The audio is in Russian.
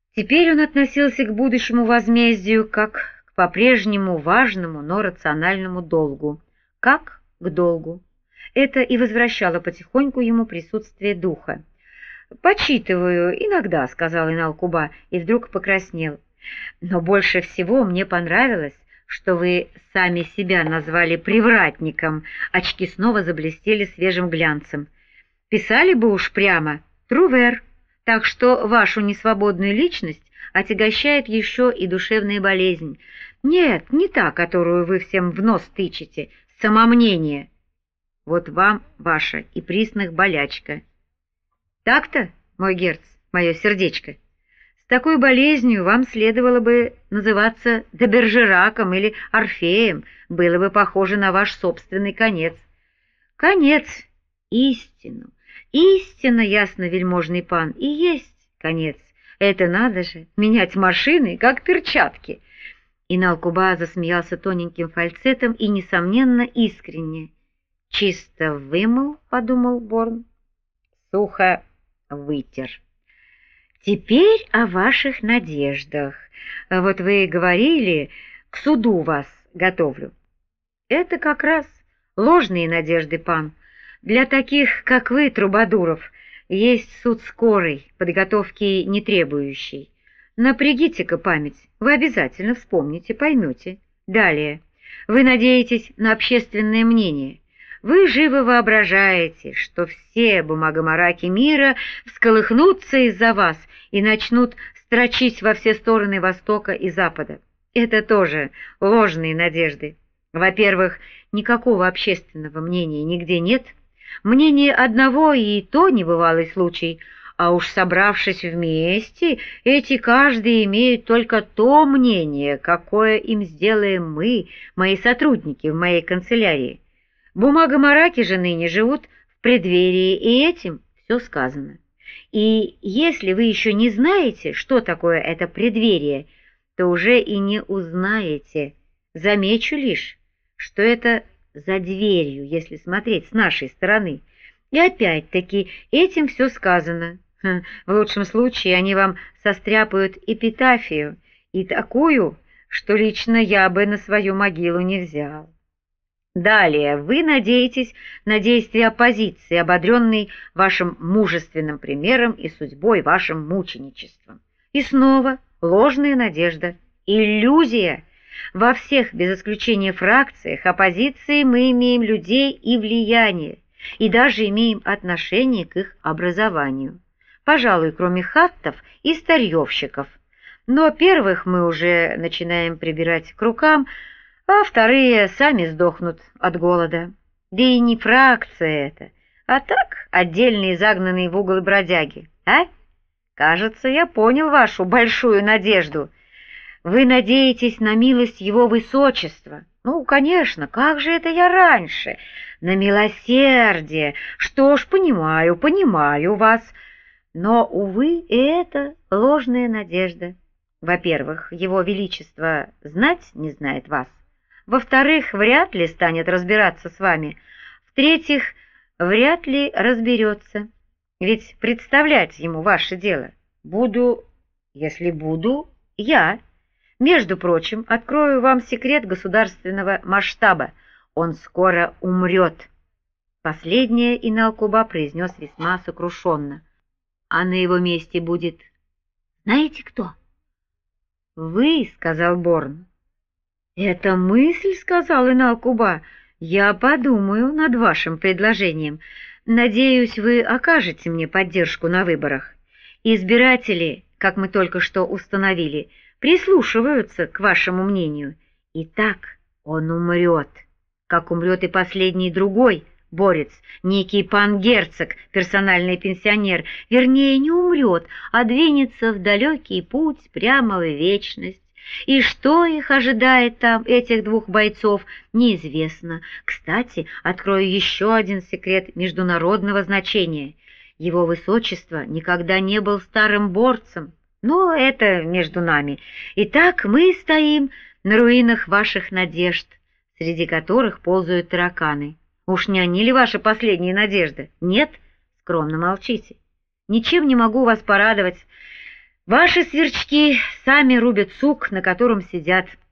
Теперь он относился к будущему возмездию как к по-прежнему важному, но рациональному долгу, как к долгу. Это и возвращало потихоньку ему присутствие духа. «Почитываю иногда», — сказал Инал-Куба, и вдруг покраснел. «Но больше всего мне понравилось, что вы сами себя назвали привратником». Очки снова заблестели свежим глянцем. «Писали бы уж прямо «трувер», так что вашу несвободную личность отягощает еще и душевная болезнь. Нет, не та, которую вы всем в нос тычете, самомнение. Вот вам ваша и присных болячка». Так-то, мой герц, мое сердечко. С такой болезнью вам следовало бы называться Дебержераком или Орфеем, было бы похоже на ваш собственный конец. Конец, истину, истинно ясно-вельможный пан, и есть конец. Это надо же, менять машины, как перчатки. Инал-Куба засмеялся тоненьким фальцетом и, несомненно, искренне. «Чисто вымыл», — подумал Борн, — «сухо вытер». «Теперь о ваших надеждах. Вот вы говорили, к суду вас готовлю. Это как раз ложные надежды, пан. Для таких, как вы, трубадуров, есть суд скорый, подготовки не требующий. Напрягите-ка память, вы обязательно вспомните, поймете. Далее. Вы надеетесь на общественное мнение. Вы живо воображаете, что все бумагомараки мира всколыхнутся из-за вас и начнут строчить во все стороны Востока и Запада. Это тоже ложные надежды. Во-первых, никакого общественного мнения нигде нет. Мнение одного и то небывалый случай, а уж собравшись вместе, эти каждый имеют только то мнение, какое им сделаем мы, мои сотрудники в моей канцелярии. Бумагомараки же ныне живут в преддверии, и этим все сказано. И если вы еще не знаете, что такое это преддверие, то уже и не узнаете. Замечу лишь, что это за дверью, если смотреть с нашей стороны. И опять-таки этим все сказано. В лучшем случае они вам состряпают эпитафию, и такую, что лично я бы на свою могилу не взял. Далее, вы надеетесь на действия оппозиции, ободренной вашим мужественным примером и судьбой вашим мученичеством. И снова ложная надежда, иллюзия. Во всех, без исключения фракциях, оппозиции мы имеем людей и влияние, и даже имеем отношение к их образованию. Пожалуй, кроме хаттов и старьевщиков. Но первых мы уже начинаем прибирать к рукам, а вторые сами сдохнут от голода. Да и не фракция это, а так отдельные загнанные в угол бродяги. А? Кажется, я понял вашу большую надежду. Вы надеетесь на милость его высочества. Ну, конечно, как же это я раньше? На милосердие. Что ж, понимаю вас. Но, увы, это ложная надежда. Во-первых, его величество знать не знает вас. Во-вторых, вряд ли станет разбираться с вами. В-третьих, вряд ли разберется. Ведь представлять ему ваше дело буду, если буду, я. Между прочим, открою вам секрет государственного масштаба. Он скоро умрет. Последнее Инал-Куба произнес весьма сокрушенно. А на его месте будет... Знаете кто? Вы, сказал Борн. «Это мысль», — сказал Инал-Куба. «Я подумаю над вашим предложением. Надеюсь, вы окажете мне поддержку на выборах. Избиратели, как мы только что установили, прислушиваются к вашему мнению. Итак, он умрет, как умрет и последний другой борец, некий пан-герцог, персональный пенсионер. Вернее, не умрет, а двинется в далекий путь прямо в вечность. И что их ожидает там, этих двух бойцов, неизвестно. Кстати, открою еще один секрет международного значения. Его высочество никогда не был старым борцем. Но это между нами. Итак, мы стоим на руинах ваших надежд, среди которых ползают тараканы. Уж не они ли ваши последние надежды? Нет? Скромно молчите. Ничем не могу вас порадовать. Ваши сверчки сами рубят сук, на котором сидят.